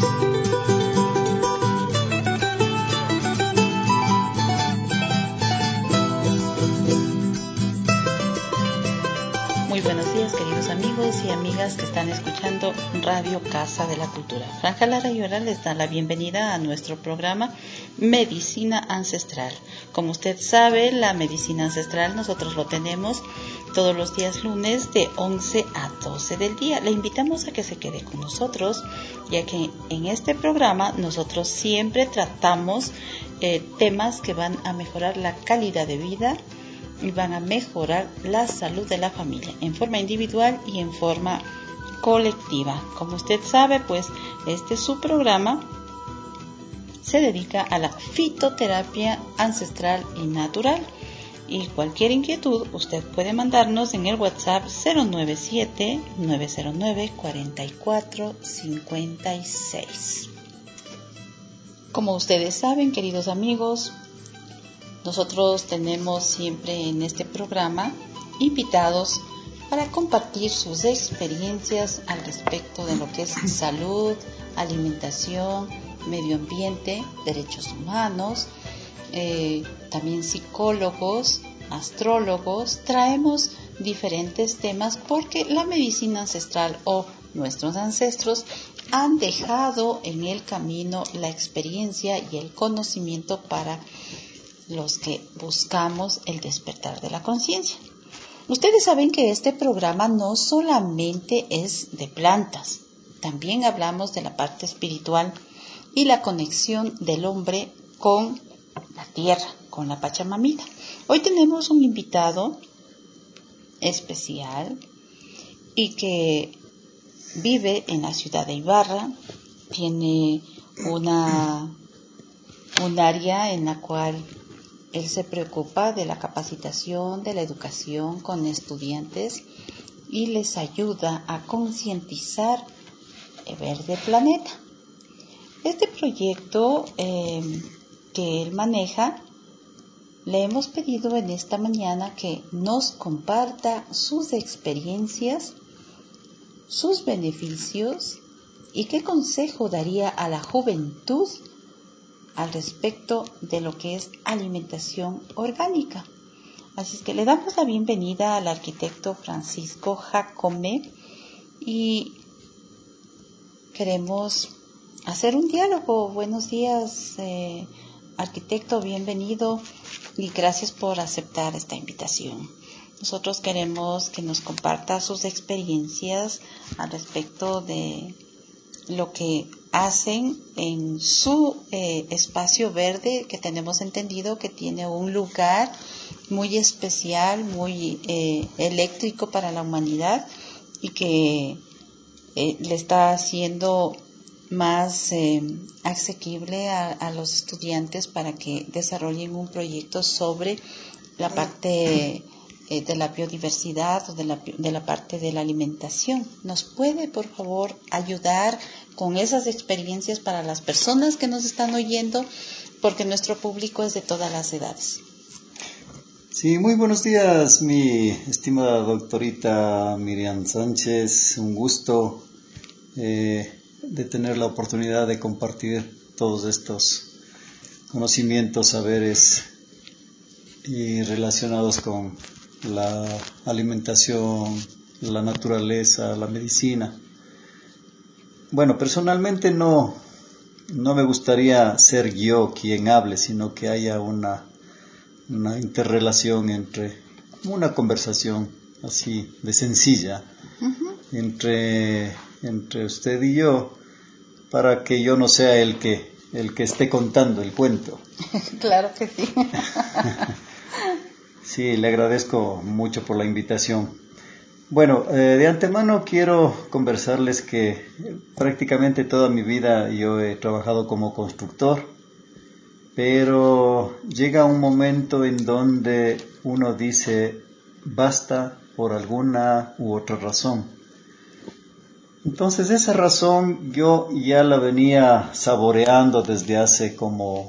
Muy buenos días, queridos amigos y amigas que están escuchando Radio Casa de la Cultura. Franja Lara Llora les da la bienvenida a nuestro programa Medicina Ancestral. Como usted sabe, la medicina ancestral nosotros lo tenemos todos los días lunes de 11 a 12 del día. Le invitamos a que se quede con nosotros, ya que en este programa nosotros siempre tratamos temas que van a mejorar la calidad de vida y van a mejorar la salud de la familia en forma individual y en forma colectiva. Como usted sabe, pues este su programa se dedica a la fitoterapia ancestral y natural. Y cualquier inquietud usted puede mandarnos en el WhatsApp 097-909-4456. Como ustedes saben, queridos amigos, nosotros tenemos siempre en este programa invitados para compartir sus experiencias al respecto de lo que es salud, alimentación, medio ambiente, derechos humanos, también psicólogos, astrólogos. Traemos diferentes temas porque la medicina ancestral o nuestros ancestros han dejado en el camino la experiencia y el conocimiento para los que buscamos el despertar de la conciencia. Ustedes saben que este programa no solamente es de plantas, también hablamos de la parte espiritual y la conexión del hombre con la tierra, con la Pachamamita. Hoy tenemos un invitado especial y que vive en la ciudad de Ibarra. Tiene un área en la cual él se preocupa de la capacitación, de la educación con estudiantes y les ayuda a concientizar el verde planeta. Este proyecto que él maneja, le hemos pedido en esta mañana que nos comparta sus experiencias, sus beneficios y qué consejo daría a la juventud al respecto de lo que es alimentación orgánica. Así es que le damos la bienvenida al arquitecto Francisco Jacome y queremos hacer un diálogo. Buenos días, arquitecto, bienvenido y gracias por aceptar esta invitación. Nosotros queremos que nos comparta sus experiencias al respecto de lo que hacen en su espacio verde, que tenemos entendido que tiene un lugar muy especial, muy eléctrico para la humanidad y que le está haciendo más asequible a los estudiantes para que desarrollen un proyecto sobre la parte de la biodiversidad o de la parte de la alimentación. ¿Nos puede, por favor, ayudar con esas experiencias para las personas que nos están oyendo? Porque nuestro público es de todas las edades. Sí, muy buenos días, mi estimada doctorita Miriam Sánchez. Un gusto de tener la oportunidad de compartir todos estos conocimientos, saberes y relacionados con la alimentación, la naturaleza, la medicina. Bueno, personalmente no me gustaría ser yo quien hable, sino que haya una interrelación una conversación así de sencilla entre usted y yo, para que yo no sea el que esté contando el cuento. Claro que sí. Sí, le agradezco mucho por la invitación. Bueno, de antemano quiero conversarles que prácticamente toda mi vida yo he trabajado como constructor, pero llega un momento en donde uno dice basta por alguna u otra razón. Entonces esa razón yo ya la venía saboreando desde hace como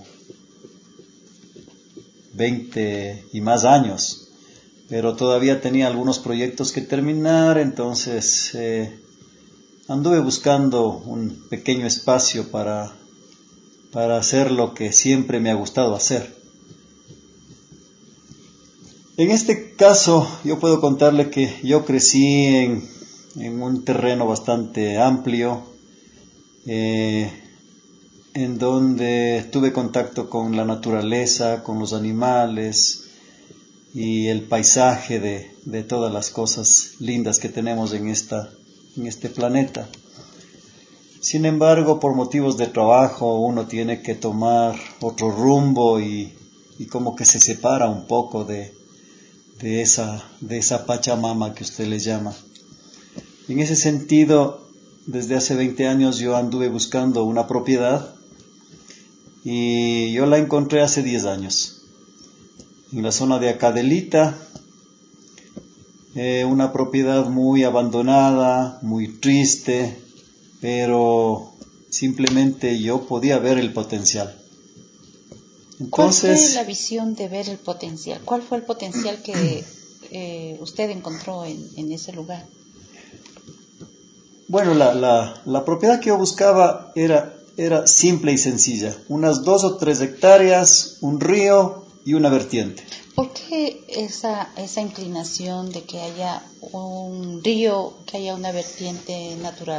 20 y más años, pero todavía tenía algunos proyectos que terminar, entonces anduve buscando un pequeño espacio para hacer lo que siempre me ha gustado hacer. En este caso, yo puedo contarle que yo crecí en un terreno bastante amplio, en donde tuve contacto con la naturaleza, con los animales y el paisaje de todas las cosas lindas que tenemos en este planeta. Sin embargo, por motivos de trabajo, uno tiene que tomar otro rumbo y como que se separa un poco de esa Pachamama que usted le llama. En ese sentido, desde hace 20 años yo anduve buscando una propiedad y yo la encontré hace 10 años. En la zona de Acadelita, una propiedad muy abandonada, muy triste, pero simplemente yo podía ver el potencial. Entonces, ¿cuál fue la visión de ver el potencial? ¿Cuál fue el potencial que usted encontró en ese lugar? Bueno, la propiedad que yo buscaba era simple y sencilla. Unas 2 o 3 hectáreas, un río y una vertiente. ¿Por qué esa inclinación de que haya un río, que haya una vertiente natural?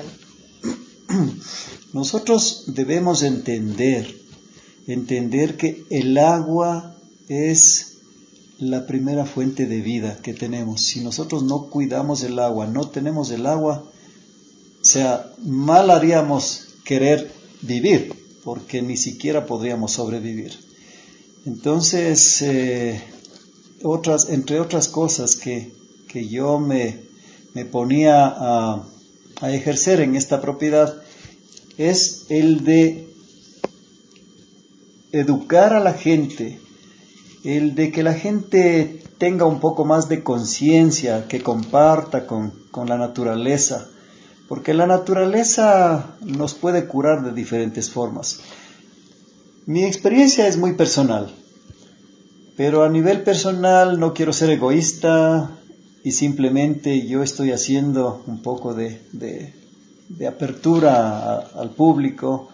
Nosotros debemos entender que el agua es la primera fuente de vida que tenemos. Si nosotros no cuidamos el agua, no tenemos el agua, o sea, mal haríamos querer vivir, porque ni siquiera podríamos sobrevivir. Entonces, entre otras cosas que yo me ponía a ejercer en esta propiedad, es el de educar a la gente, el de que la gente tenga un poco más de conciencia, que comparta con la naturaleza, porque la naturaleza nos puede curar de diferentes formas. Mi experiencia es muy personal, pero a nivel personal no quiero ser egoísta y simplemente yo estoy haciendo un poco de apertura al público.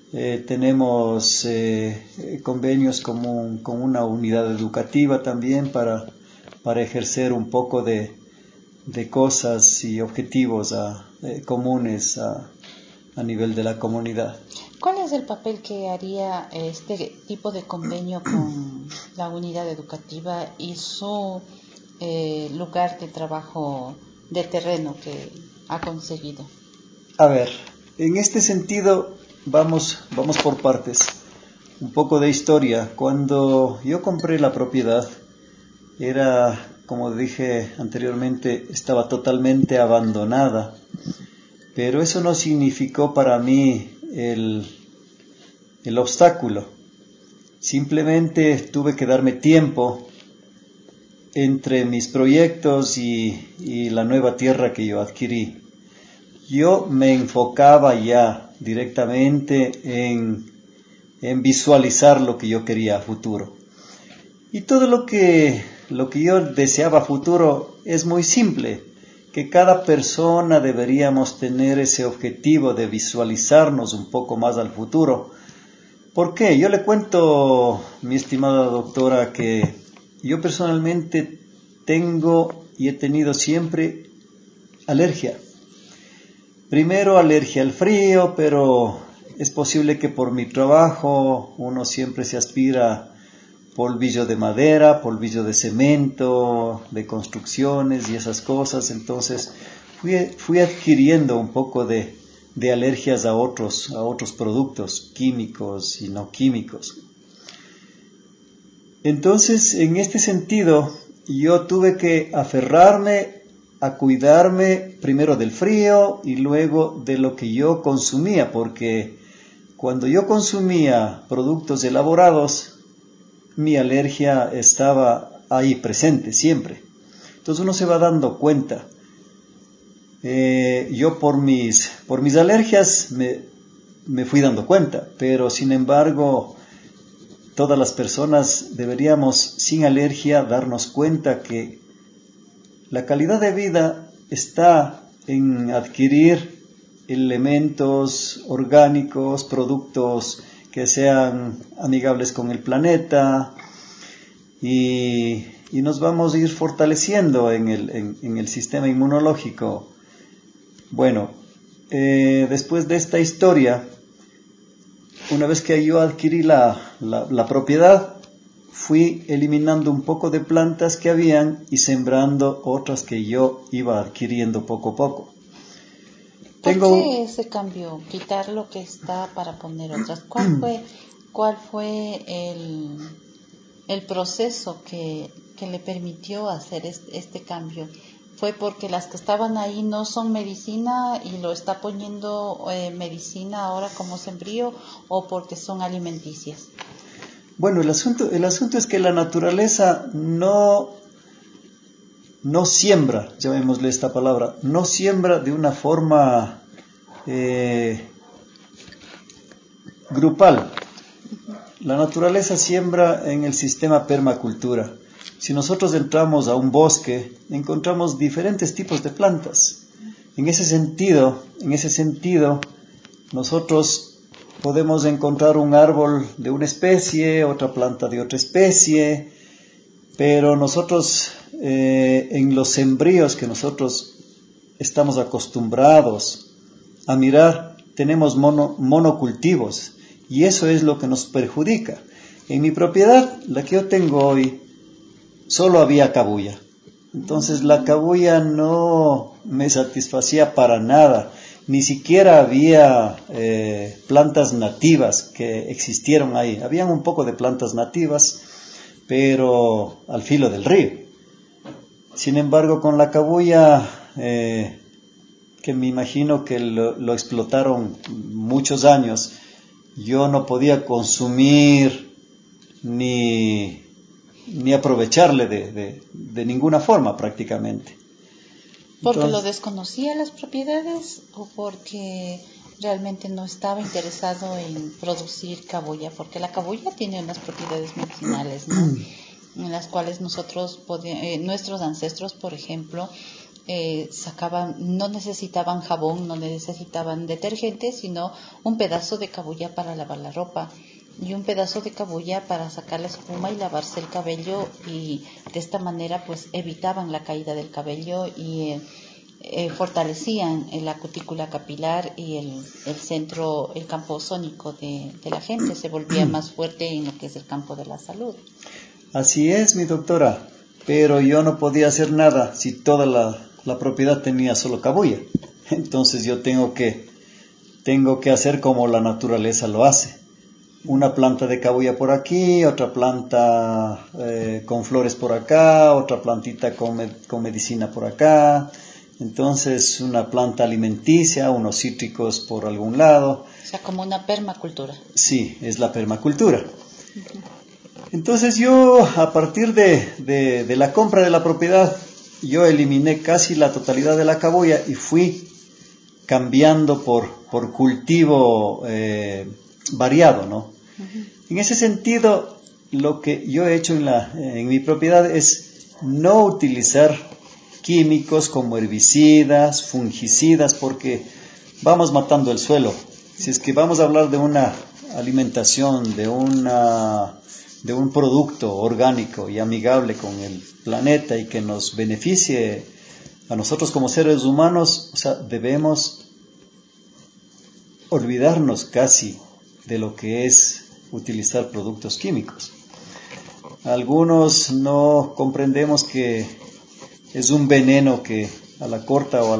Tenemos convenios con una unidad educativa también para ejercer un poco de cosas y objetivos comunes a nivel de la comunidad. ¿Cuál es el papel que haría este tipo de convenio con la unidad educativa y su lugar de trabajo de terreno que ha conseguido? A ver, en este sentido vamos por partes. Un poco de historia. Cuando yo compré la propiedad, era, como dije anteriormente, estaba totalmente abandonada. Pero eso no significó para mí el obstáculo. Simplemente tuve que darme tiempo entre mis proyectos y la nueva tierra que yo adquirí. Yo me enfocaba ya directamente en visualizar lo que yo quería a futuro. Y todo lo que yo deseaba a futuro es muy simple, que cada persona deberíamos tener ese objetivo de visualizarnos un poco más al futuro. ¿Por qué? Yo le cuento, mi estimada doctora, que yo personalmente tengo y he tenido siempre alergia. Primero alergia al frío, pero es posible que por mi trabajo uno siempre se aspira polvillo de madera, polvillo de cemento, de construcciones y esas cosas. Entonces fui adquiriendo un poco de alergias a otros productos químicos y no químicos. Entonces, en este sentido, yo tuve que aferrarme a cuidarme primero del frío y luego de lo que yo consumía, porque cuando yo consumía productos elaborados, mi alergia estaba ahí presente siempre. Entonces uno se va dando cuenta. Yo por mis alergias me fui dando cuenta, pero sin embargo todas las personas deberíamos sin alergia darnos cuenta que la calidad de vida está en adquirir elementos orgánicos, productos que sean amigables con el planeta y nos vamos a ir fortaleciendo en el sistema inmunológico. Bueno, después de esta historia, una vez que yo adquirí la propiedad, fui eliminando un poco de plantas que habían y sembrando otras que yo iba adquiriendo poco a poco. ¿Por qué ese cambio? Quitar lo que está para poner otras. ¿Cuál fue el proceso que le permitió hacer este cambio? ¿Fue porque las que estaban ahí no son medicina y lo está poniendo medicina ahora como sembrío, o porque son alimenticias? Bueno, el asunto es que la naturaleza no siembra, llamémosle esta palabra, no siembra de una forma grupal. La naturaleza siembra en el sistema permacultura. Si nosotros entramos a un bosque, encontramos diferentes tipos de plantas. En ese sentido, nosotros podemos encontrar un árbol de una especie, otra planta de otra especie, pero nosotros en los sembríos que nosotros estamos acostumbrados a mirar, tenemos monocultivos, y eso es lo que nos perjudica. En mi propiedad, la que yo tengo hoy, solo había cabuya. Entonces la cabuya no me satisfacía para nada. Ni siquiera había plantas nativas que existieron ahí. Habían un poco de plantas nativas, pero al filo del río. Sin embargo, con la cabuya, que me imagino que lo explotaron muchos años, yo no podía consumir ni aprovecharle de ninguna forma prácticamente. ¿Porque lo desconocía las propiedades o porque realmente no estaba interesado en producir cabuya? Porque la cabuya tiene unas propiedades medicinales, ¿no? En las cuales nuestros ancestros, por ejemplo, no necesitaban jabón, no necesitaban detergente, sino un pedazo de cabuya para lavar la ropa y un pedazo de cabuya para sacar la espuma y lavarse el cabello, y de esta manera pues evitaban la caída del cabello y fortalecían la cutícula capilar y el campo ozónico de la gente, se volvía más fuerte en lo que es el campo de la salud. Así es, mi doctora, pero yo no podía hacer nada si toda la propiedad tenía solo cabuya. Entonces yo tengo que hacer como la naturaleza lo hace. Una planta de cabuya por aquí, otra planta con flores por acá, otra plantita con medicina por acá. Entonces una planta alimenticia, unos cítricos por algún lado. O sea, como una permacultura. Sí, es la permacultura. Entonces yo, a partir de la compra de la propiedad, yo eliminé casi la totalidad de la cabuya y fui cambiando por cultivo variado, ¿no? En ese sentido, lo que yo he hecho en mi propiedad es no utilizar químicos como herbicidas, fungicidas, porque vamos matando el suelo. Si es que vamos a hablar de una alimentación, de un producto orgánico y amigable con el planeta y que nos beneficie a nosotros como seres humanos, o sea, debemos olvidarnos casi de lo que es utilizar productos químicos. Algunos no comprendemos que es un veneno que a la corta o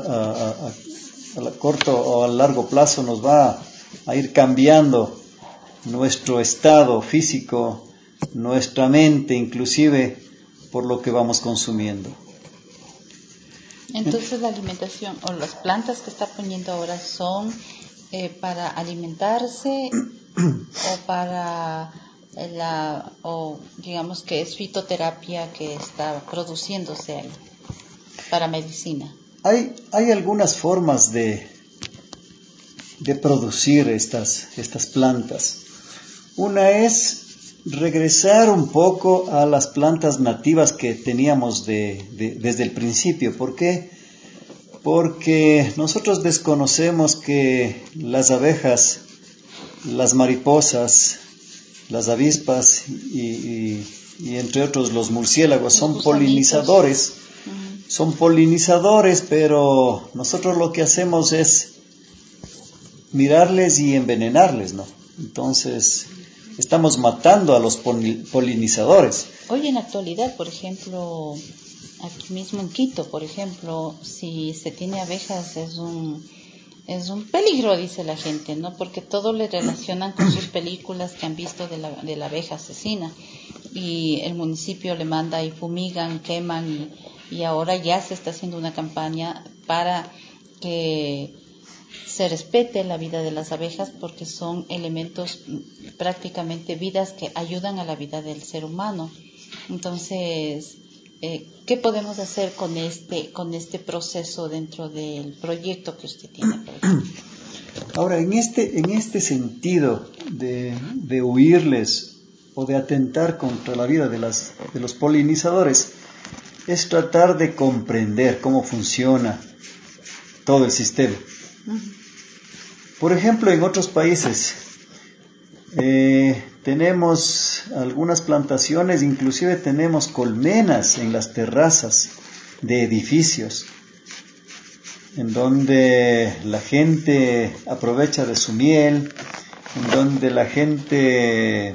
a largo plazo nos va a ir cambiando nuestro estado físico, nuestra mente, inclusive por lo que vamos consumiendo. Entonces la alimentación o las plantas que está poniendo ahora son para alimentarse o para o digamos que es fitoterapia que está produciéndose ahí para medicina. Hay algunas formas de producir estas plantas. Una es regresar un poco a las plantas nativas que teníamos desde el principio. ¿Por qué? porque nosotros desconocemos que las abejas, las mariposas, las avispas y entre otros los murciélagos son polinizadores. Son polinizadores, pero nosotros lo que hacemos es mirarles y envenenarles, ¿no? Entonces, estamos matando a los polinizadores. Hoy en la actualidad, por ejemplo, aquí mismo en Quito, por ejemplo, si se tiene abejas es un peligro, dice la gente, ¿no? Porque todo le relacionan con sus películas que han visto de la abeja asesina. Y el municipio le manda y fumigan, queman y ahora ya se está haciendo una campaña para que se respete la vida de las abejas porque son elementos prácticamente vidas que ayudan a la vida del ser humano. Entonces, ¿qué podemos hacer con este proceso dentro del proyecto que usted tiene, por ejemplo? Ahora, en este sentido de huirles o de atentar contra la vida de los polinizadores, es tratar de comprender cómo funciona todo el sistema. Por ejemplo, en otros países tenemos algunas plantaciones, inclusive tenemos colmenas en las terrazas de edificios, en donde la gente aprovecha de su miel, en donde la gente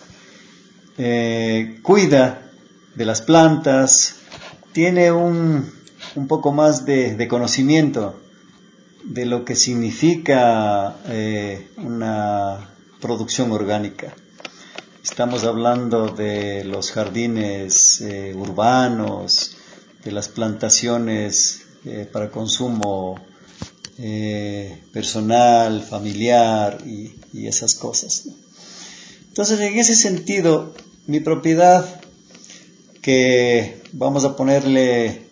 cuida de las plantas, tiene un poco más de conocimiento de lo que significa una producción orgánica. Estamos hablando de los jardines urbanos, de las plantaciones para consumo personal, familiar y esas cosas, ¿no? Entonces, en ese sentido, mi propiedad, que vamos a ponerle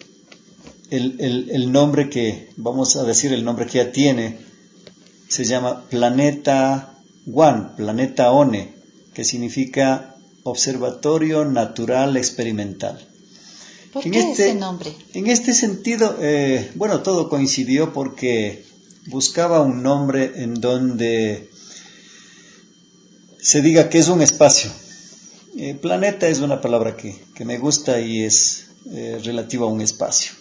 el nombre que, vamos a decir el nombre que ya tiene, se llama Planeta One, Planeta ONE, que significa Observatorio Natural Experimental. ¿Por qué ese nombre? En este sentido, bueno, todo coincidió porque buscaba un nombre en donde se diga que es un espacio. Planeta es una palabra que me gusta y es relativa a un espacio.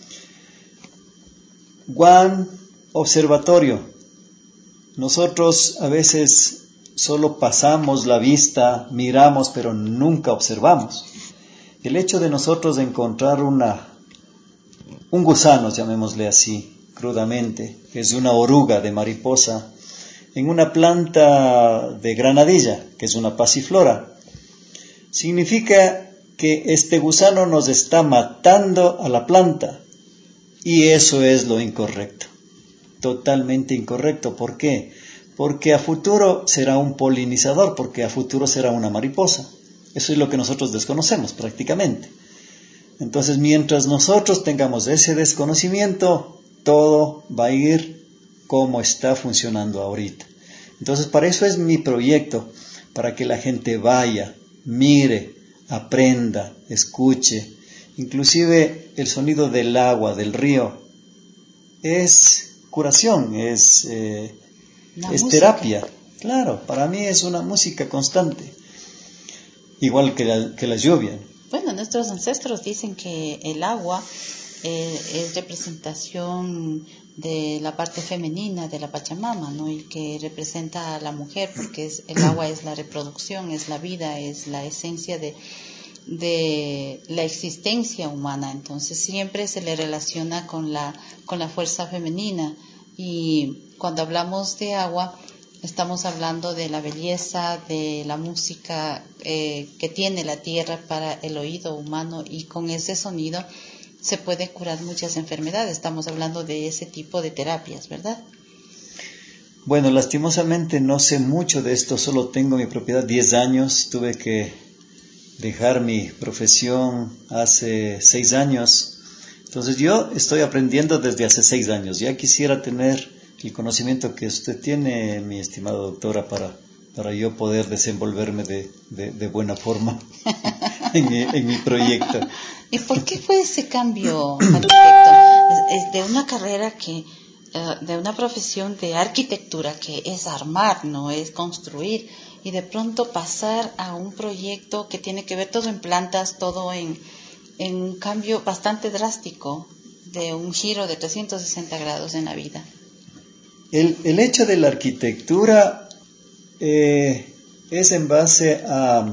One, observatorio. Nosotros a veces solo pasamos la vista, miramos, pero nunca observamos. El hecho de nosotros encontrar un gusano, llamémosle así, crudamente, que es una oruga de mariposa, en una planta de granadilla, que es una pasiflora, significa que este gusano nos está matando a la planta. Y eso es lo incorrecto, totalmente incorrecto. ¿Por qué? Porque a futuro será un polinizador, porque a futuro será una mariposa. Eso es lo que nosotros desconocemos prácticamente. Entonces, mientras nosotros tengamos ese desconocimiento, todo va a ir como está funcionando ahorita. Entonces, para eso es mi proyecto, para que la gente vaya, mire, aprenda, escuche. Inclusive el sonido del agua, del río, es curación, es terapia. Claro, para mí es una música constante, igual que la lluvia. Bueno, nuestros ancestros dicen que el agua es representación de la parte femenina de la Pachamama, ¿no? Y que representa a la mujer, porque el agua es la reproducción, es la vida, es la esencia de la existencia humana. Entonces siempre se le relaciona con la fuerza femenina, y cuando hablamos de agua estamos hablando de la belleza, de la música que tiene la tierra para el oído humano, y con ese sonido se puede curar muchas enfermedades. Estamos hablando de ese tipo de terapias, ¿verdad? Bueno, lastimosamente no sé mucho de esto, solo tengo mi propiedad 10 años, tuve que dejar mi profesión hace 6 años, entonces yo estoy aprendiendo desde hace 6 años, ya quisiera tener el conocimiento que usted tiene, mi estimada doctora, para yo poder desenvolverme de buena forma en mi proyecto. ¿Y por qué fue ese cambio, arquitecto? es de una carrera de una profesión de arquitectura que es armar, no es construir, y de pronto pasar a un proyecto que tiene que ver todo en plantas, todo en un cambio bastante drástico, de un giro de 360 grados en la vida. El hecho de la arquitectura es en base a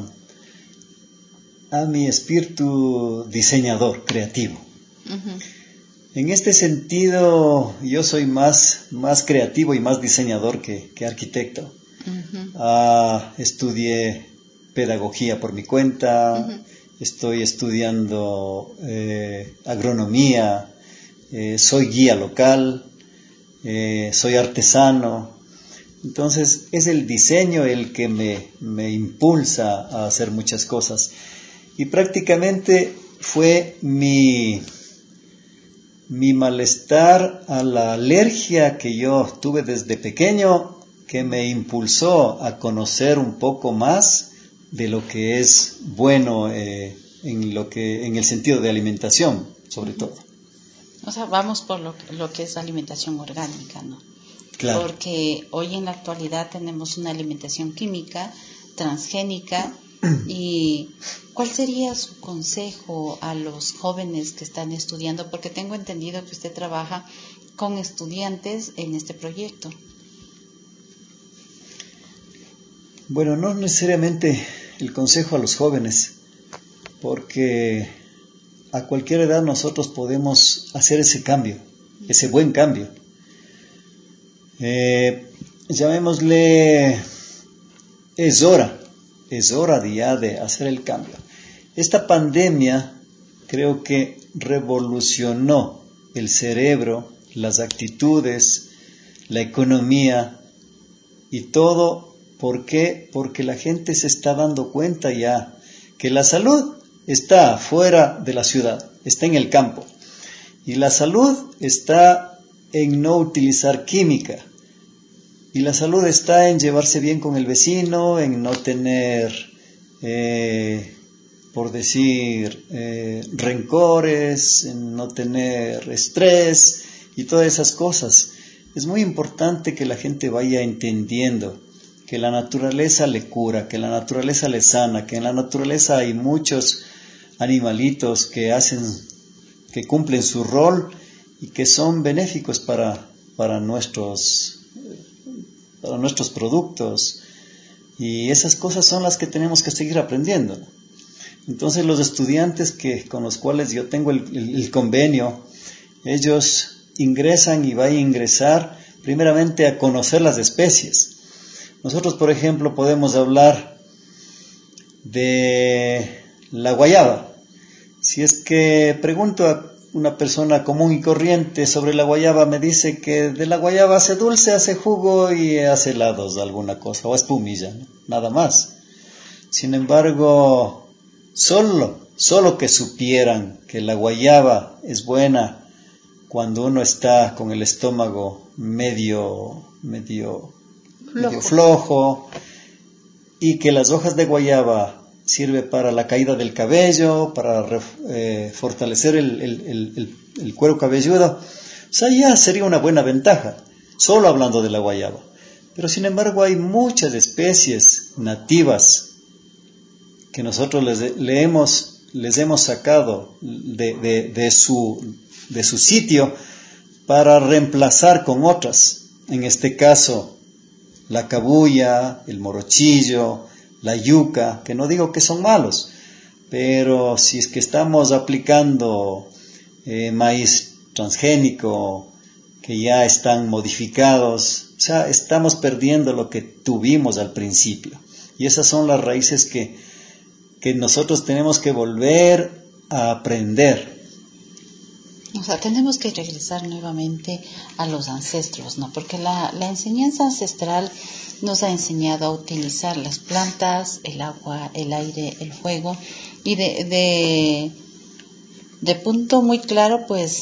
mi espíritu diseñador, creativo. Uh-huh. En este sentido, yo soy más creativo y más diseñador que arquitecto. Uh-huh. Estudié pedagogía por mi cuenta, uh-huh. Estoy estudiando agronomía, soy guía local, soy artesano. Entonces es el diseño el que me impulsa a hacer muchas cosas. Y prácticamente fue mi malestar a la alergia que yo tuve desde pequeño que me impulsó a conocer un poco más de lo que es bueno en el sentido de alimentación, sobre todo. O sea, vamos por lo que es alimentación orgánica, ¿no? Claro. Porque hoy en la actualidad tenemos una alimentación química, transgénica, y ¿cuál sería su consejo a los jóvenes que están estudiando? Porque tengo entendido que usted trabaja con estudiantes en este proyecto. Bueno, no necesariamente el consejo a los jóvenes, porque a cualquier edad nosotros podemos hacer ese cambio, ese buen cambio. Llamémosle, es hora ya de hacer el cambio. Esta pandemia creo que revolucionó el cerebro, las actitudes, la economía y todo. ¿Por qué? Porque la gente se está dando cuenta ya que la salud está fuera de la ciudad, está en el campo. Y la salud está en no utilizar química. Y la salud está en llevarse bien con el vecino, en no tener, por decir, rencores, en no tener estrés y todas esas cosas. Es muy importante que la gente vaya entendiendo que la naturaleza le cura, que la naturaleza le sana, que en la naturaleza hay muchos animalitos que cumplen su rol y que son benéficos para nuestros productos, y esas cosas son las que tenemos que seguir aprendiendo. Entonces los estudiantes con los cuales yo tengo el convenio, ellos ingresan y van a ingresar primeramente a conocer las especies. Nosotros, por ejemplo, podemos hablar de la guayaba. Si es que pregunto a una persona común y corriente sobre la guayaba, me dice que de la guayaba hace dulce, hace jugo y hace helados, alguna cosa, o espumilla, ¿no? Nada más. Sin embargo, solo que supieran que la guayaba es buena cuando uno está con el estómago medio flojo, y que las hojas de guayaba sirve para la caída del cabello, para fortalecer el cuero cabelludo. O sea, ya sería una buena ventaja, solo hablando de la guayaba. Pero sin embargo hay muchas especies nativas que nosotros les hemos sacado de su sitio para reemplazar con otras. En este caso, la cabuya, el morochillo, la yuca, que no digo que son malos, pero si es que estamos aplicando maíz transgénico, que ya están modificados, o sea, estamos perdiendo lo que tuvimos al principio. Y esas son las raíces que nosotros tenemos que volver a aprender. O sea, tenemos que regresar nuevamente a los ancestros, ¿no? Porque la enseñanza ancestral nos ha enseñado a utilizar las plantas, el agua, el aire, el fuego, y de punto muy claro, pues,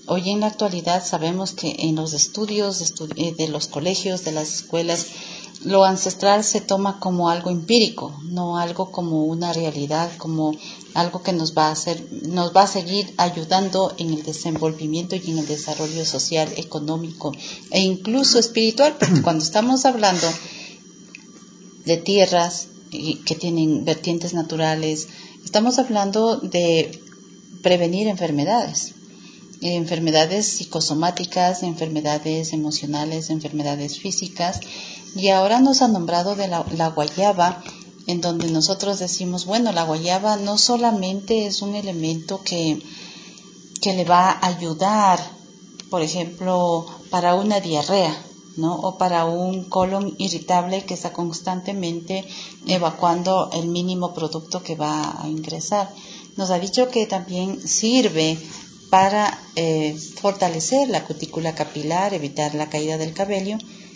Hoy en la actualidad sabemos que en los estudios de los colegios, de las escuelas, lo ancestral se toma como algo empírico, no algo como una realidad, como algo que nos va a seguir ayudando en el desenvolvimiento y en el desarrollo social, económico e incluso espiritual, porque cuando estamos hablando de tierras que tienen vertientes naturales, estamos hablando de prevenir enfermedades psicosomáticas, enfermedades emocionales, enfermedades físicas, y ahora nos ha nombrado de la guayaba, en donde nosotros decimos, bueno, la guayaba no solamente es un elemento que le va a ayudar, por ejemplo, para una diarrea, ¿no? O para un colon irritable que está constantemente evacuando el mínimo producto que va a ingresar. Nos ha dicho que también sirve para fortalecer la cutícula capilar, evitar la caída del cabello,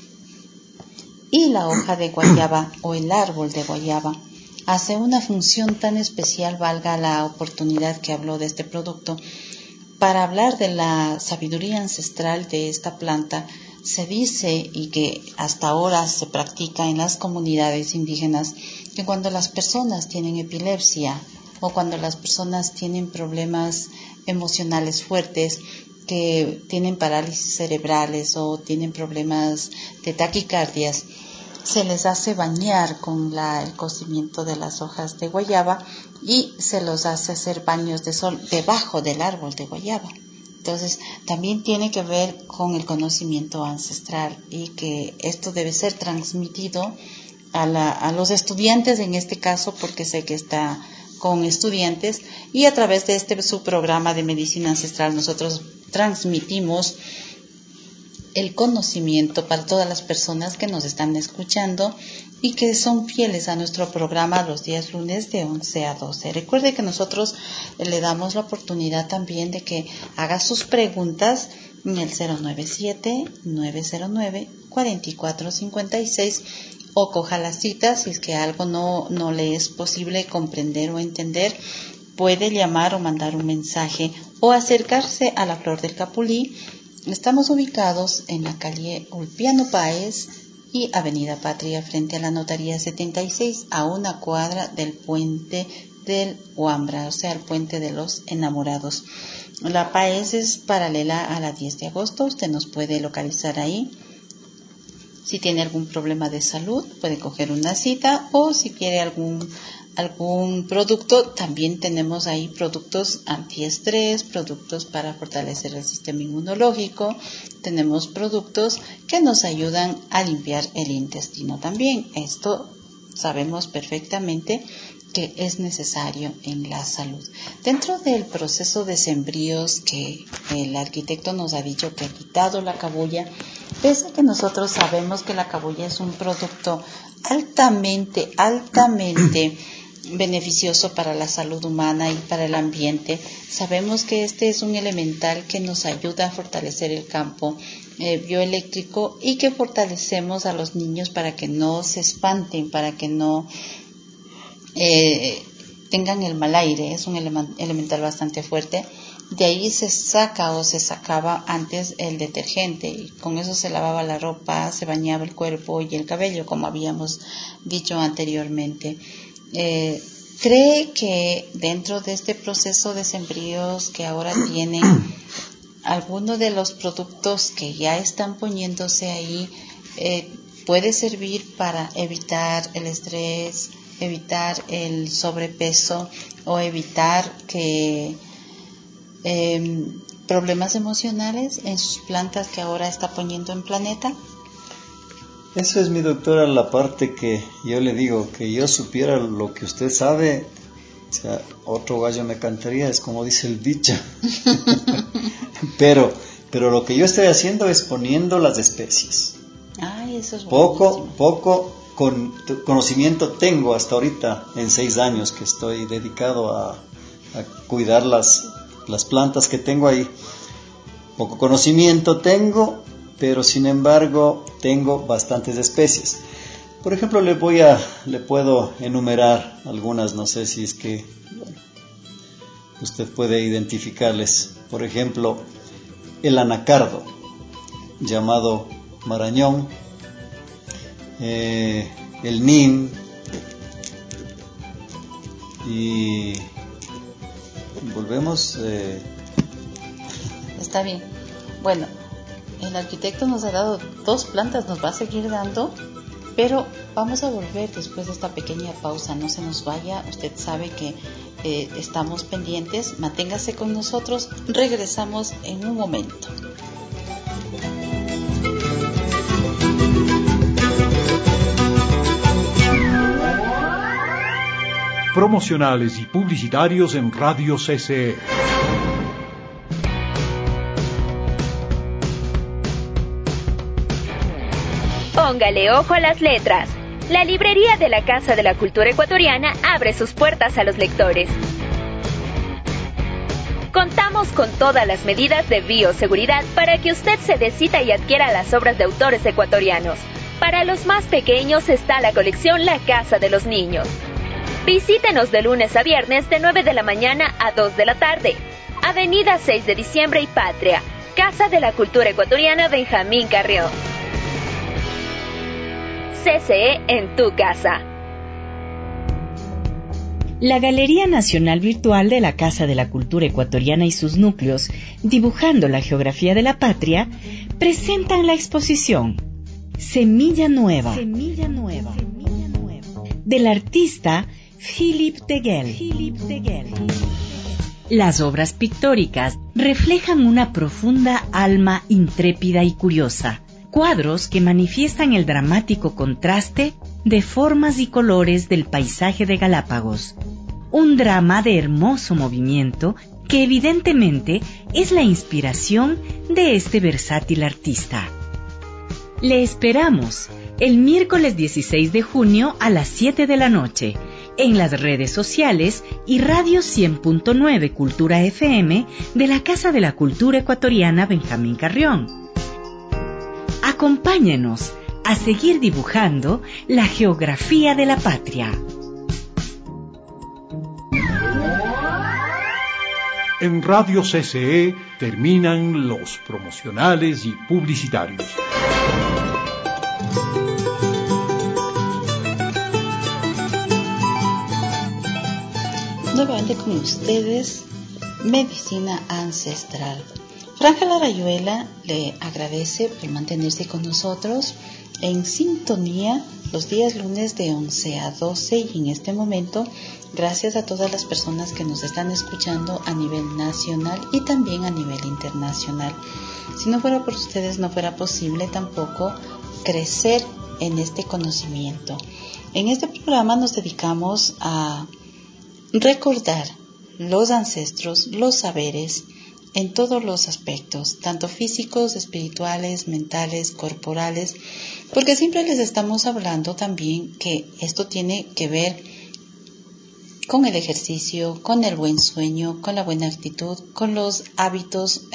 y la hoja de guayaba o el árbol de guayaba hace una función tan especial, valga la oportunidad que habló de este producto, para hablar de la sabiduría ancestral de esta planta. Se dice, y que hasta ahora se practica en las comunidades indígenas, que cuando las personas tienen epilepsia o cuando las personas tienen problemas emocionales fuertes, que tienen parálisis cerebrales o tienen problemas de taquicardias, se les hace bañar con el cocimiento de las hojas de guayaba y se los hace hacer baños de sol debajo del árbol de guayaba. Entonces, también tiene que ver con el conocimiento ancestral, y que esto debe ser transmitido a los estudiantes en este caso, porque sé que está con estudiantes, y a través de su programa de medicina ancestral nosotros transmitimos el conocimiento para todas las personas que nos están escuchando y que son fieles a nuestro programa los días lunes de 11 a 12. Recuerde que nosotros le damos la oportunidad también de que haga sus preguntas en el 097-909-4456 o coja la cita. Si es que algo no le es posible comprender o entender, puede llamar o mandar un mensaje o acercarse a la Flor del Capulí. Estamos ubicados en la calle Ulpiano Páez y Avenida Patria, frente a la Notaría 76, a una cuadra del puente del Huambra, o sea, el puente de los enamorados. La Páez es paralela a la 10 de agosto, usted nos puede localizar ahí. Si tiene algún problema de salud, puede coger una cita, o si quiere algún producto, también tenemos ahí productos antiestrés, productos para fortalecer el sistema inmunológico, tenemos productos que nos ayudan a limpiar el intestino también. Esto sabemos perfectamente que es necesario en la salud. Dentro del proceso de sembríos que el arquitecto nos ha dicho que ha quitado la cabuya, pese a que nosotros sabemos que la cabuya es un producto altamente beneficioso para la salud humana y para el ambiente, sabemos que este es un elemental que nos ayuda a fortalecer el campo bioeléctrico, y que fortalecemos a los niños para que no se espanten, para que no tengan el mal aire. Es un elemental bastante fuerte. De ahí se sacaba antes el detergente, y con eso se lavaba la ropa, se bañaba el cuerpo y el cabello, como habíamos dicho anteriormente. ¿Cree que dentro de este proceso de sembríos que ahora tienen, alguno de los productos que ya están poniéndose ahí puede servir para evitar el estrés, evitar el sobrepeso o evitar que problemas emocionales en sus plantas que ahora está poniendo en Planeta? Eso es, mi doctora, la parte que yo le digo, que yo supiera lo que usted sabe, o sea, otro gallo me cantaría, es como dice el dicho. pero lo que yo estoy haciendo es poniendo las especies. Ay, eso es poco conocimiento tengo hasta ahorita, en 6 años que estoy dedicado a cuidar las plantas que tengo ahí. Poco conocimiento tengo, pero sin embargo tengo bastantes especies. Por ejemplo, le puedo enumerar algunas, no sé si es que usted puede identificarles. Por ejemplo, el anacardo, llamado marañón, el nim, y volvemos. Está bien. Bueno, el arquitecto nos ha dado 2 plantas, nos va a seguir dando, pero vamos a volver después de esta pequeña pausa. No se nos vaya, usted sabe que estamos pendientes, manténgase con nosotros, regresamos en un momento. Promocionales y publicitarios en Radio CCE. Póngale ojo a las letras. La librería de la Casa de la Cultura Ecuatoriana abre sus puertas a los lectores. Contamos con todas las medidas de bioseguridad para que usted se decida y adquiera las obras de autores ecuatorianos. Para los más pequeños está la colección La Casa de los Niños. Visítenos de lunes a viernes de 9 de la mañana a 2 de la tarde. Avenida 6 de Diciembre y Patria. Casa de la Cultura Ecuatoriana Benjamín Carrión. CCE en tu casa. La Galería Nacional Virtual de la Casa de la Cultura Ecuatoriana y sus núcleos, dibujando la geografía de la patria, presentan la exposición Semilla Nueva, del artista Philippe Teguel. Las obras pictóricas reflejan una profunda alma intrépida y curiosa, cuadros que manifiestan el dramático contraste de formas y colores del paisaje de Galápagos, un drama de hermoso movimiento que evidentemente es la inspiración de este versátil artista. Le esperamos el miércoles 16 de junio a las 7 de la noche en las redes sociales y Radio 100.9 Cultura FM de la Casa de la Cultura Ecuatoriana Benjamín Carrión. Acompáñenos a seguir dibujando la geografía de la patria. En Radio CCE terminan los promocionales y publicitarios. Nuevamente con ustedes, Medicina Ancestral. Franja La Rayuela le agradece por mantenerse con nosotros en sintonía los días lunes de 11 a 12 y en este momento, gracias a todas las personas que nos están escuchando a nivel nacional y también a nivel internacional. Si no fuera por ustedes, no fuera posible tampoco crecer en este conocimiento. En este programa nos dedicamos a recordar los ancestros, los saberes, en todos los aspectos, tanto físicos, espirituales, mentales, corporales, porque siempre les estamos hablando también que esto tiene que ver con el ejercicio, con el buen sueño, con la buena actitud, con los hábitos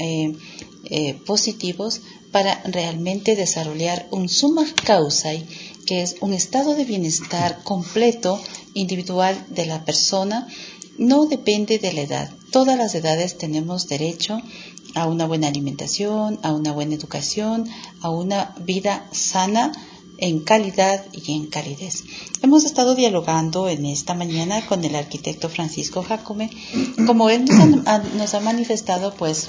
positivos para realmente desarrollar un summa causae, que es un estado de bienestar completo, individual de la persona. No depende de la edad. Todas las edades tenemos derecho a una buena alimentación, a una buena educación, a una vida sana en calidad y en calidez. Hemos estado dialogando en esta mañana con el arquitecto Francisco Jacome. Como él nos ha manifestado, pues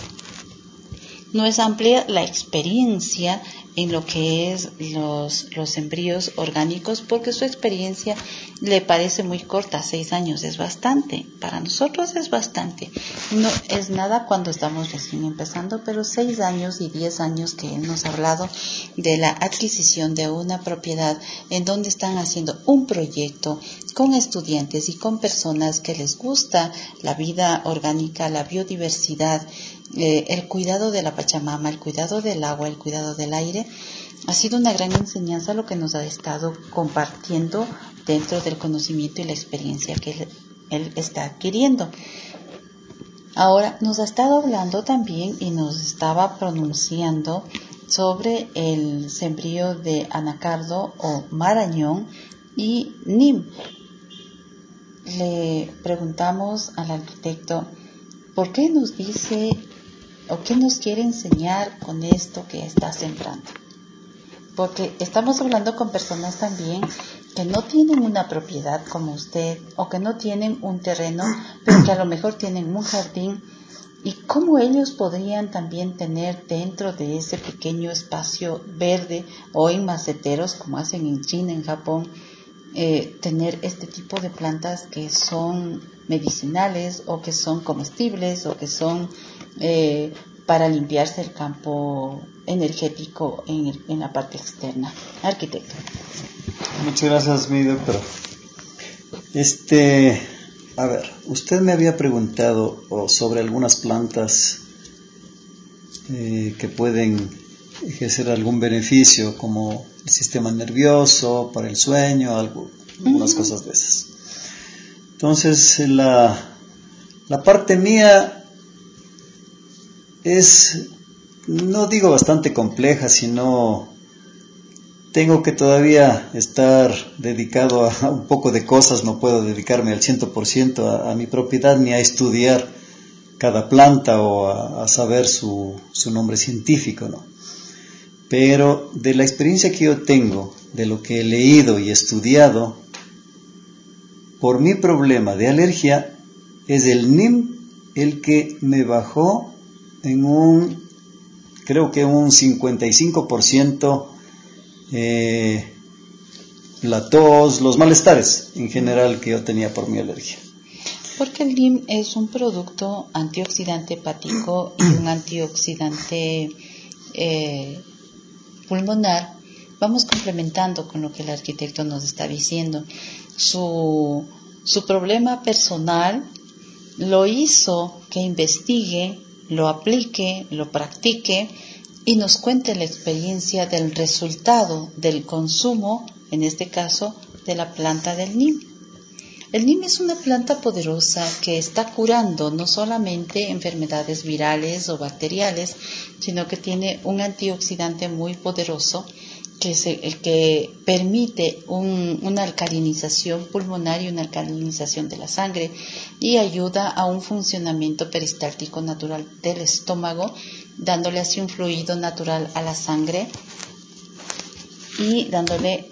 no es amplia la experiencia en lo que es los embrios orgánicos, porque su experiencia le parece muy corta. 6 años es bastante, para nosotros es bastante, no es nada cuando estamos recién empezando, pero 6 años y 10 años que él nos ha hablado de la adquisición de una propiedad en donde están haciendo un proyecto con estudiantes y con personas que les gusta la vida orgánica, la biodiversidad, el cuidado de la Pachamama, el cuidado del agua, el cuidado del aire. Ha sido una gran enseñanza lo que nos ha estado compartiendo dentro del conocimiento y la experiencia que él está adquiriendo. Ahora nos ha estado hablando también y nos estaba pronunciando sobre el sembrío de anacardo o marañón y nim. Le preguntamos al arquitecto, ¿por qué nos dice o qué nos quiere enseñar con esto que está sembrando. Porque estamos hablando con personas también que no tienen una propiedad como usted, o que no tienen un terreno, pero que a lo mejor tienen un jardín. ¿Y cómo ellos podrían también tener dentro de ese pequeño espacio verde o en maceteros, como hacen en China, en Japón, tener este tipo de plantas que son medicinales o que son comestibles o que son para limpiarse el campo energético en la parte externa? Arquitecto. Muchas gracias, mi doctora. A ver, usted me había preguntado sobre algunas plantas que pueden ejercer algún beneficio, como el sistema nervioso, para el sueño, algunas cosas de esas. Entonces, la parte mía es, no digo bastante compleja, sino tengo que todavía estar dedicado a un poco de cosas, no puedo dedicarme al 100% a mi propiedad ni a estudiar cada planta o a saber su nombre científico, ¿no? Pero de la experiencia que yo tengo, de lo que he leído y estudiado, por mi problema de alergia, es el NIM el que me bajó en creo que un 55%, la tos, los malestares en general que yo tenía por mi alergia. Porque el NIM es un producto antioxidante hepático y un antioxidante pulmonar. Vamos complementando con lo que el arquitecto nos está diciendo. Su problema personal lo hizo que investigue, lo aplique, lo practique y nos cuente la experiencia del resultado del consumo, en este caso, de la planta del NIM. El NIM es una planta poderosa que está curando no solamente enfermedades virales o bacteriales, sino que tiene un antioxidante muy poderoso que es el que permite una alcalinización pulmonar y una alcalinización de la sangre y ayuda a un funcionamiento peristáltico natural del estómago, dándole así un fluido natural a la sangre y dándole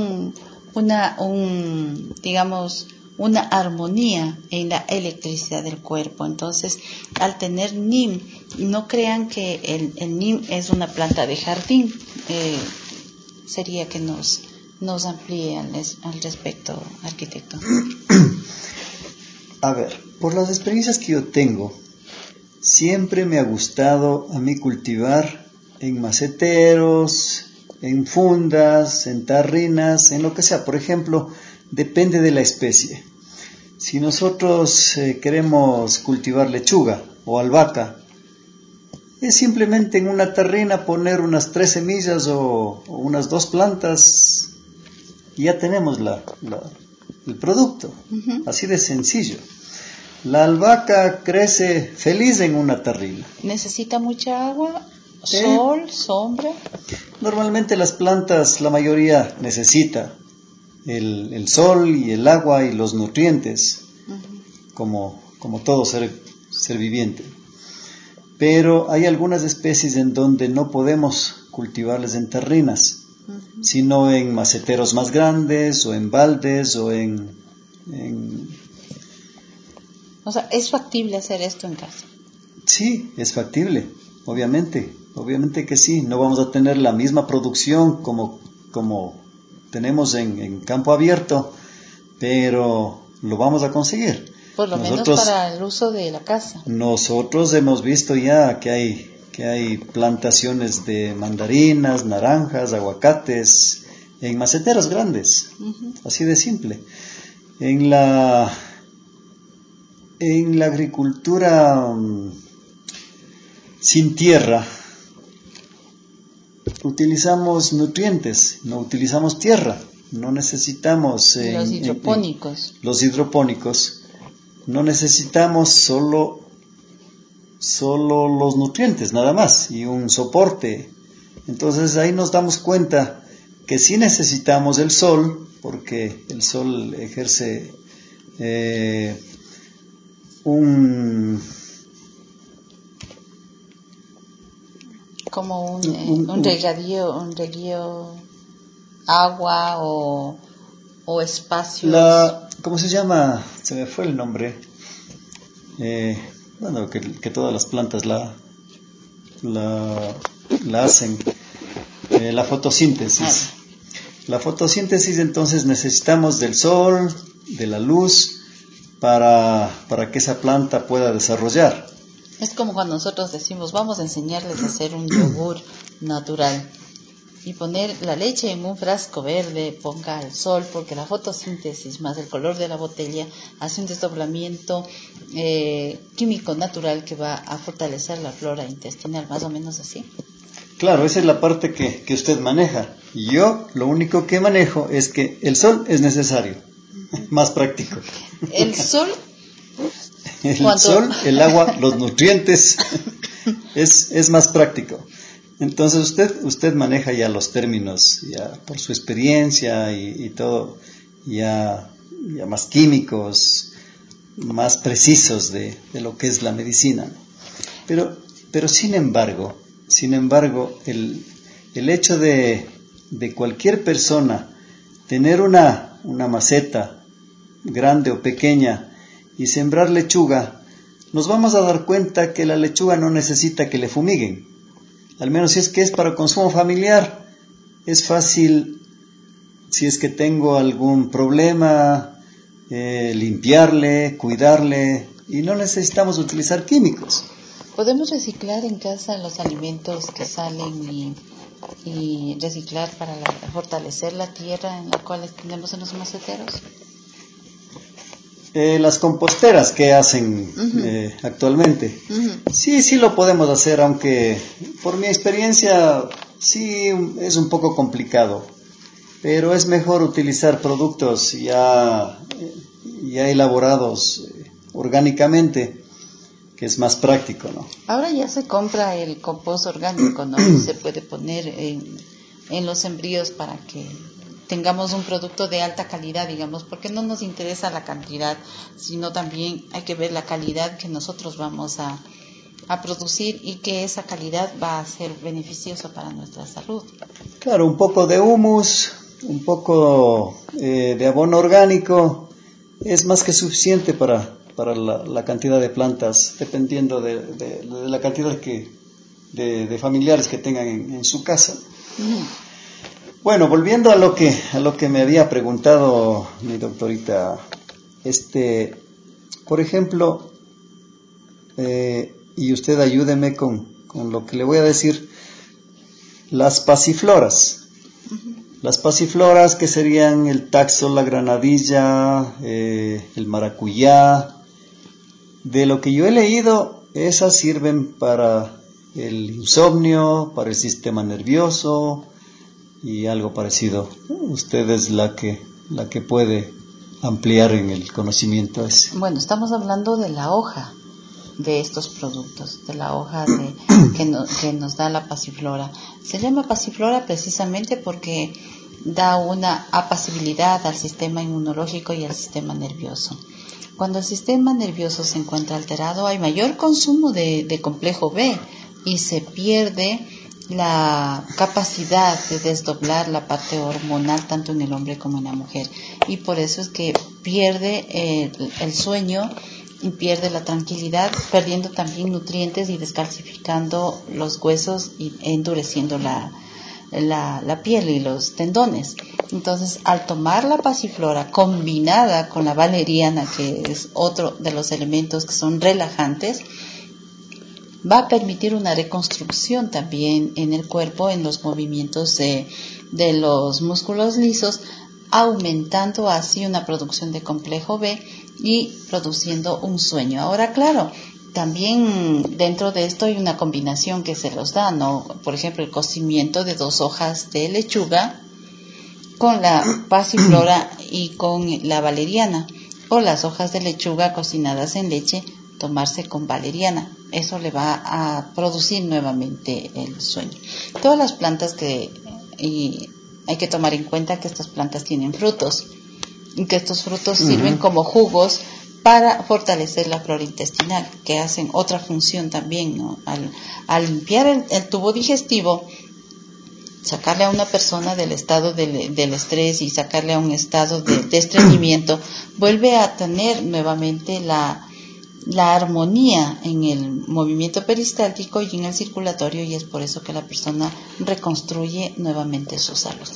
una armonía en la electricidad del cuerpo. Entonces, al tener NIM, no crean que el NIM es una planta de jardín. Sería que nos amplíe al respecto, arquitecto. A ver, por las experiencias que yo tengo, siempre me ha gustado a mí cultivar en maceteros, en fundas, en tarrinas, en lo que sea. Por ejemplo, depende de la especie. Si nosotros queremos cultivar lechuga o albahaca, es simplemente en una tarrina poner unas 3 semillas o unas 2 plantas y ya tenemos el producto. Uh-huh. Así de sencillo. La albahaca crece feliz en una tarrina. ¿Necesita mucha agua? ¿Sol? ¿Sombra? Normalmente las plantas, la mayoría necesita el sol y el agua y los nutrientes, uh-huh, como todo ser viviente. Pero hay algunas especies en donde no podemos cultivarlas en tarrinas, uh-huh, sino en maceteros más grandes o en baldes o en... O sea, ¿es factible hacer esto en casa? Sí, es factible, obviamente que sí. No vamos a tener la misma producción como tenemos en campo abierto, pero lo vamos a conseguir. Por lo menos para el uso de la casa. Nosotros hemos visto ya que hay plantaciones de mandarinas, naranjas, aguacates en maceteros grandes, uh-huh, así de simple. En la agricultura sin tierra utilizamos nutrientes, no utilizamos tierra, no necesitamos los hidropónicos. Los hidropónicos no necesitamos solo los nutrientes, nada más, y un soporte. Entonces ahí nos damos cuenta que sí necesitamos el sol, porque el sol ejerce como un reguío, agua o espacios. ¿Cómo se llama? Se me fue el nombre. Bueno, que todas las plantas la hacen. La fotosíntesis. La fotosíntesis, entonces necesitamos del sol, de la luz, para que esa planta pueda desarrollar. Es como cuando nosotros decimos, vamos a enseñarles a hacer un yogur natural y poner la leche en un frasco verde, ponga al sol, porque la fotosíntesis más el color de la botella hace un desdoblamiento químico natural que va a fortalecer la flora intestinal, más o menos así. Claro, esa es la parte que usted maneja. Yo lo único que manejo es que el sol es necesario, más práctico. El sol, sol, el agua, los nutrientes, es más práctico. Entonces usted maneja ya los términos, ya por su experiencia y todo, ya más químicos, más precisos de lo que es la medicina. Pero sin embargo, el hecho de cualquier persona tener una maceta grande o pequeña y sembrar lechuga, nos vamos a dar cuenta que la lechuga no necesita que le fumiguen. Al menos si es que es para consumo familiar, es fácil, si es que tengo algún problema, limpiarle, cuidarle, y no necesitamos utilizar químicos. ¿Podemos reciclar en casa los alimentos que salen y reciclar para fortalecer la tierra en la cual tenemos en los maceteros? Las composteras que hacen actualmente. Sí lo podemos hacer, aunque por mi experiencia sí es un poco complicado, pero es mejor utilizar productos ya elaborados orgánicamente, que es más práctico, ¿no? Ahora ya se compra el compost orgánico, ¿no? Y se puede poner en los sembríos para que tengamos un producto de alta calidad, digamos, porque no nos interesa la cantidad, sino también hay que ver la calidad que nosotros vamos a producir y que esa calidad va a ser beneficiosa para nuestra salud. Claro, un poco de humus, un poco de abono orgánico es más que suficiente para la cantidad de plantas, dependiendo de la cantidad de familiares que tengan en su casa. Bueno, volviendo a lo que me había preguntado mi doctorita, por ejemplo, y usted ayúdeme con lo que le voy a decir, las pasifloras. Las pasifloras, que serían el taxol, la granadilla, el maracuyá. De lo que yo he leído, esas sirven para el insomnio, para el sistema nervioso y algo parecido. Usted es la que puede ampliar en el conocimiento ese. Bueno, estamos hablando de la hoja de estos productos, de la hoja que nos da la pasiflora. Se llama pasiflora precisamente porque da una apacibilidad al sistema inmunológico y al sistema nervioso. Cuando el sistema nervioso se encuentra alterado, hay mayor consumo de complejo B y se pierde la capacidad de desdoblar la parte hormonal tanto en el hombre como en la mujer. Y por eso es que pierde el sueño y pierde la tranquilidad, perdiendo también nutrientes y descalcificando los huesos y endureciendo la piel y los tendones. Entonces, al tomar la pasiflora combinada con la valeriana, que es otro de los elementos que son relajantes, va a permitir una reconstrucción también en el cuerpo, en los movimientos de los músculos lisos, aumentando así una producción de complejo B y produciendo un sueño. Ahora, claro, también dentro de esto hay una combinación que se los da, ¿no? Por ejemplo, el cocimiento de 2 hojas de lechuga con la pasiflora y con la valeriana, o las hojas de lechuga cocinadas en leche, tomarse con valeriana. Eso le va a producir nuevamente el sueño. Todas las plantas y hay que tomar en cuenta que estas plantas tienen frutos y que estos frutos sirven como jugos para fortalecer la flora intestinal, que hacen otra función también, ¿no? Al limpiar el tubo digestivo, sacarle a una persona del estado del estrés y sacarle a un estado de estreñimiento, vuelve a tener nuevamente la armonía en el movimiento peristáltico y en el circulatorio, y es por eso que la persona reconstruye nuevamente su salud.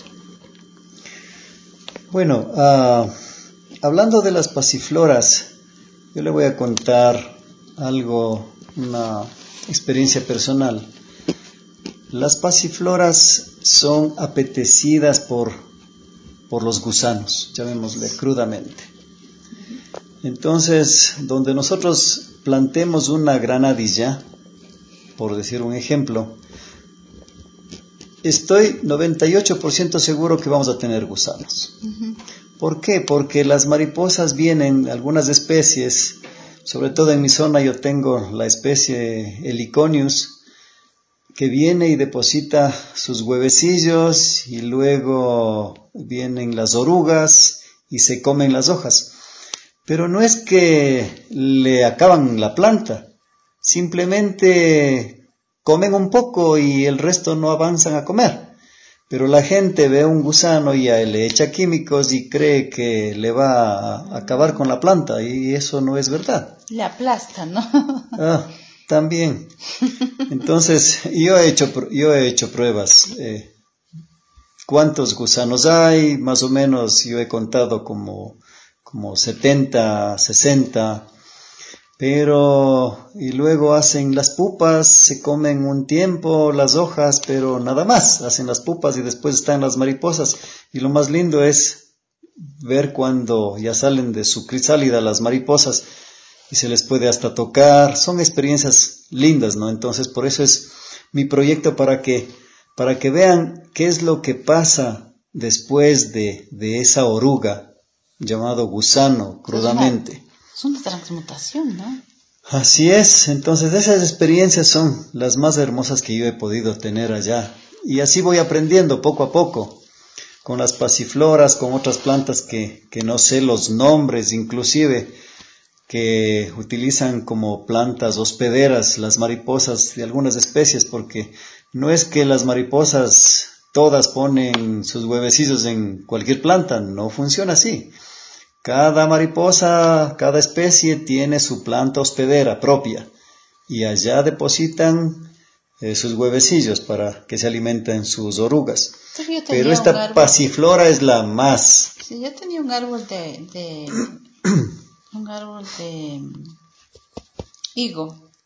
Bueno, hablando de las pasifloras, yo le voy a contar algo, una experiencia personal. Las pasifloras son apetecidas por los gusanos, llamémosle crudamente. Entonces, donde nosotros plantemos una granadilla, por decir un ejemplo, estoy 98% seguro que vamos a tener gusanos. ¿Por qué? Porque las mariposas vienen, algunas especies, sobre todo en mi zona yo tengo la especie Heliconius, que viene y deposita sus huevecillos y luego vienen las orugas y se comen las hojas. Pero no es que le acaban la planta, simplemente comen un poco y el resto no avanzan a comer. Pero la gente ve un gusano y le echa químicos y cree que le va a acabar con la planta, y eso no es verdad. Le aplasta, ¿no? También. Entonces, yo he hecho pruebas. ¿Cuántos gusanos hay? Más o menos yo he contado como 70, 60. Y luego hacen las pupas, se comen un tiempo las hojas, pero nada más, hacen las pupas y después están las mariposas. Y lo más lindo es ver cuando ya salen de su crisálida las mariposas y se les puede hasta tocar. Son experiencias lindas, ¿no? Entonces, por eso es mi proyecto, para que vean qué es lo que pasa después de esa oruga, llamado gusano, crudamente. Es una transmutación, ¿no? Así es. Entonces, esas experiencias son las más hermosas que yo he podido tener allá. Y así voy aprendiendo poco a poco, con las pasifloras, con otras plantas que no sé los nombres, inclusive, que utilizan como plantas hospederas las mariposas de algunas especies, porque no es que las mariposas todas ponen sus huevecillos en cualquier planta, no funciona así. Cada mariposa, cada especie tiene su planta hospedera propia y allá depositan sus huevecillos para que se alimenten sus orugas. Pero esta pasiflora es la más. Sí, yo tenía un árbol un árbol de higo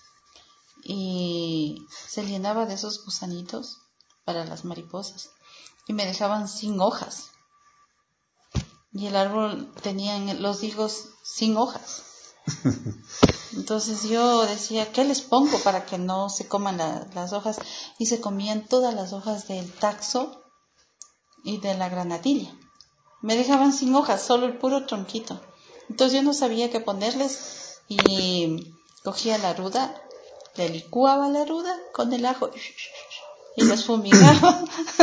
y se llenaba de esos gusanitos para las mariposas y me dejaban sin hojas. Y el árbol tenía los higos sin hojas. Entonces yo decía, ¿qué les pongo para que no se coman las hojas? Y se comían todas las hojas del taxo y de la granadilla. Me dejaban sin hojas, solo el puro tronquito. Entonces yo no sabía qué ponerles y cogía la ruda, le licuaba la ruda con el ajo y los fumigaba.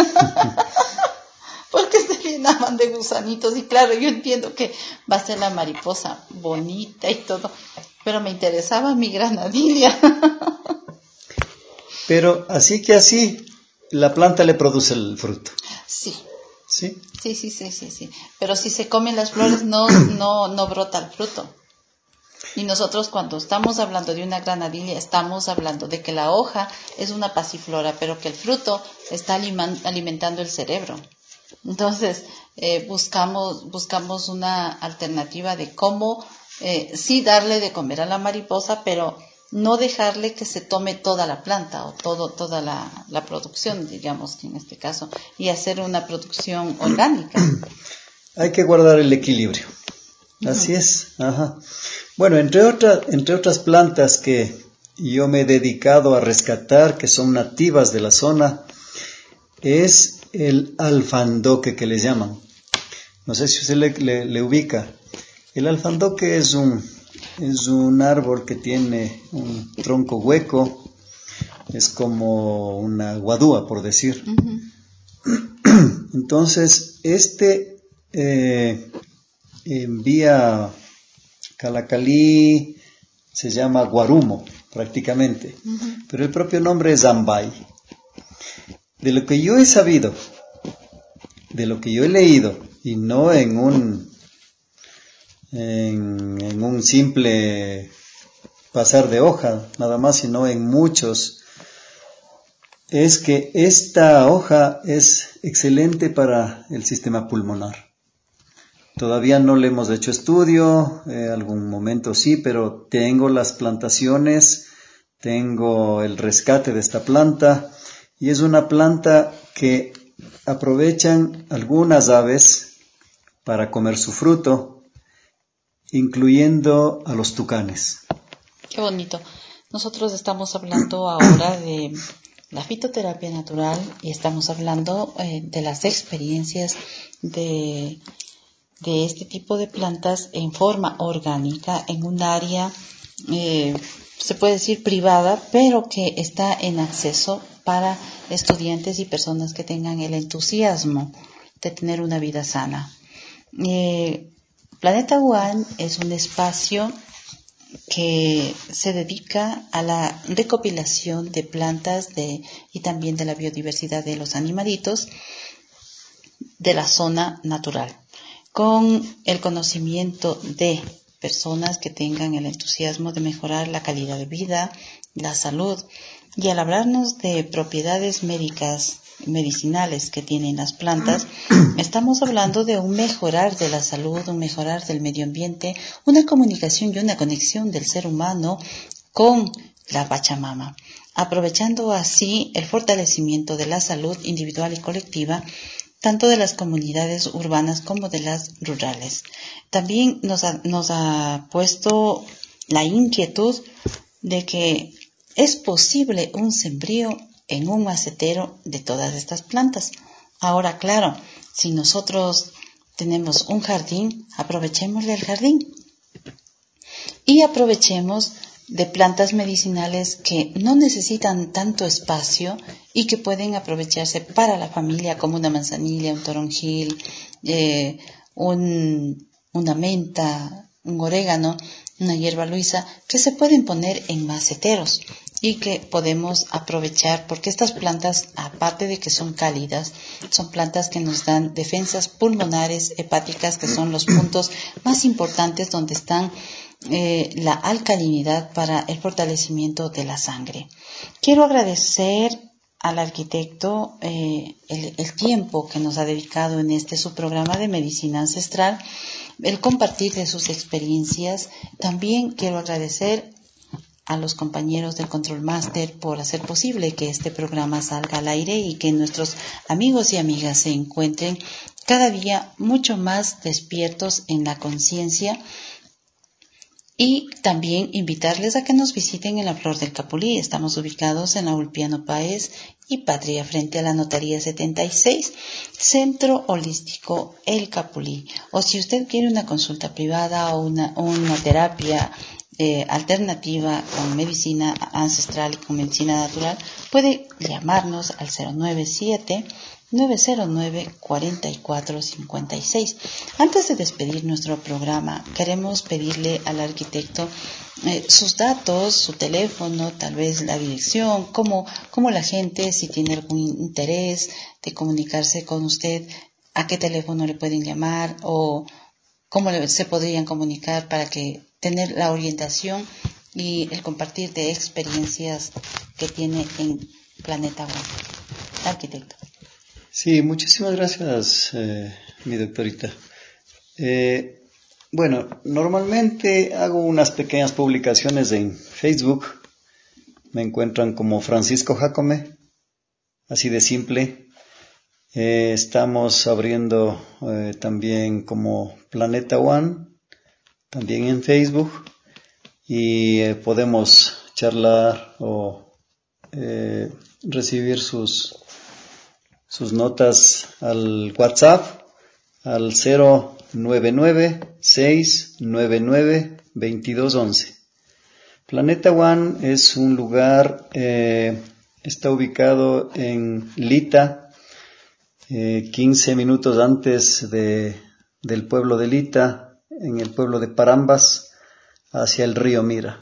Porque se llenaban de gusanitos. Y claro, yo entiendo que va a ser la mariposa bonita y todo, pero me interesaba mi granadilla. Pero así la planta le produce el fruto. Sí. ¿Sí? Sí. Pero si se comen las flores no brota el fruto. Y nosotros cuando estamos hablando de una granadilla, estamos hablando de que la hoja es una pasiflora, pero que el fruto está alimentando el cerebro. Entonces, buscamos una alternativa de cómo sí darle de comer a la mariposa, pero no dejarle que se tome toda la planta o toda la producción, digamos que en este caso, y hacer una producción orgánica. Hay que guardar el equilibrio. Así es. Ajá. Bueno, entre otras plantas que yo me he dedicado a rescatar, que son nativas de la zona, es el alfandoque, que le llaman. No sé si usted le ubica. El alfandoque es un árbol que tiene un tronco hueco, es como una guadúa, por decir. Entonces, envía Calacalí se llama Guarumo, prácticamente. Pero el propio nombre es Ambay. De lo que yo he sabido, de lo que yo he leído, y no en un simple pasar de hoja, nada más, sino en muchos, es que esta hoja es excelente para el sistema pulmonar. Todavía no le hemos hecho estudio, algún momento sí, pero tengo las plantaciones, tengo el rescate de esta planta, y es una planta que aprovechan algunas aves para comer su fruto, incluyendo a los tucanes. Qué bonito. Nosotros estamos hablando ahora de la fitoterapia natural y estamos hablando de las experiencias de este tipo de plantas en forma orgánica en un área, se puede decir privada, pero que está en acceso para estudiantes y personas que tengan el entusiasmo de tener una vida sana. Planeta One es un espacio que se dedica a la recopilación de plantas y también de la biodiversidad de los animalitos de la zona natural, con el conocimiento de personas que tengan el entusiasmo de mejorar la calidad de vida, la salud, y al hablarnos de propiedades médicas, medicinales que tienen las plantas, estamos hablando de un mejorar de la salud, un mejorar del medio ambiente, una comunicación y una conexión del ser humano con la Pachamama, aprovechando así el fortalecimiento de la salud individual y colectiva, tanto de las comunidades urbanas como de las rurales. También nos ha puesto la inquietud de que es posible un sembrío en un macetero de todas estas plantas. Ahora, claro, si nosotros tenemos un jardín, aprovechémosle el jardín y aprovechemos de plantas medicinales que no necesitan tanto espacio y que pueden aprovecharse para la familia, como una manzanilla, un toronjil, una menta, un orégano, una hierba luisa, que se pueden poner en maceteros y que podemos aprovechar, porque estas plantas, aparte de que son cálidas, son plantas que nos dan defensas pulmonares, hepáticas, que son los puntos más importantes donde están la alcalinidad para el fortalecimiento de la sangre. Quiero agradecer al arquitecto el tiempo que nos ha dedicado en este su programa de medicina ancestral, el compartir de sus experiencias. También quiero agradecer a los compañeros del Control Master por hacer posible que este programa salga al aire y que nuestros amigos y amigas se encuentren cada día mucho más despiertos en la conciencia. Y también invitarles a que nos visiten en la Flor del Capulí. Estamos ubicados en la Ulpiano Páez y Patria, frente a la Notaría 76, Centro Holístico El Capulí. O si usted quiere una consulta privada o una terapia alternativa con medicina ancestral y con medicina natural, puede llamarnos al 097-909-4456. Antes de despedir nuestro programa, queremos pedirle al arquitecto sus datos, su teléfono, tal vez la dirección, cómo la gente, si tiene algún interés de comunicarse con usted, a qué teléfono le pueden llamar o cómo se podrían comunicar para que tener la orientación y el compartir de experiencias que tiene en Planeta One. Arquitecto. Sí, muchísimas gracias, mi doctorita. Bueno, normalmente hago unas pequeñas publicaciones en Facebook. Me encuentran como Francisco Jacome, así de simple. Estamos abriendo también como Planeta One, también en Facebook. Y podemos charlar o recibir sus notas al WhatsApp al 099-699-2211. Planeta One es un lugar, está ubicado en Lita, 15 minutos antes del pueblo de Lita, en el pueblo de Parambas. hacia el río Mira.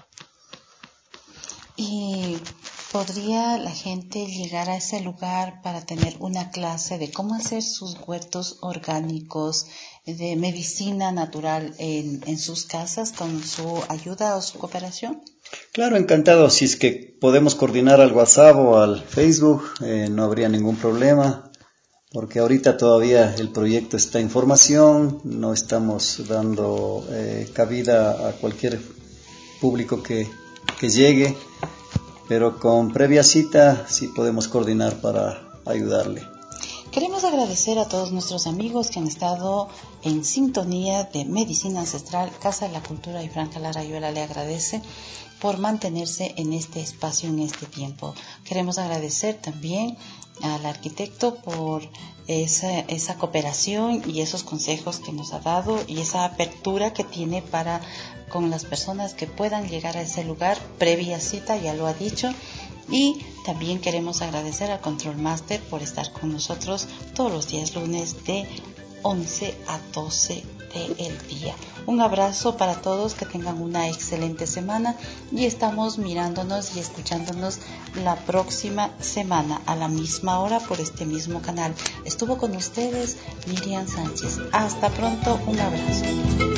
¿Y podría la gente llegar a ese lugar para tener una clase de cómo hacer sus huertos orgánicos de medicina natural en sus casas con su ayuda o su cooperación? Claro, encantado. Si es que podemos coordinar al WhatsApp o al Facebook, no habría ningún problema, porque ahorita todavía el proyecto está en formación, no estamos dando cabida a cualquier público que llegue, pero con previa cita sí podemos coordinar para ayudarle. Queremos agradecer a todos nuestros amigos que han estado en sintonía de Medicina Ancestral. Casa de la Cultura y Franca Larayuela le agradece por mantenerse en este espacio, en este tiempo. Queremos agradecer también al arquitecto por esa cooperación y esos consejos que nos ha dado y esa apertura que tiene para con las personas que puedan llegar a ese lugar previa cita, ya lo ha dicho. Y también queremos agradecer al Control Master por estar con nosotros todos los días lunes de 11 a 12 del día. Un abrazo para todos, que tengan una excelente semana y estamos mirándonos y escuchándonos la próxima semana a la misma hora por este mismo canal. Estuvo con ustedes Miriam Sánchez. Hasta pronto, un abrazo.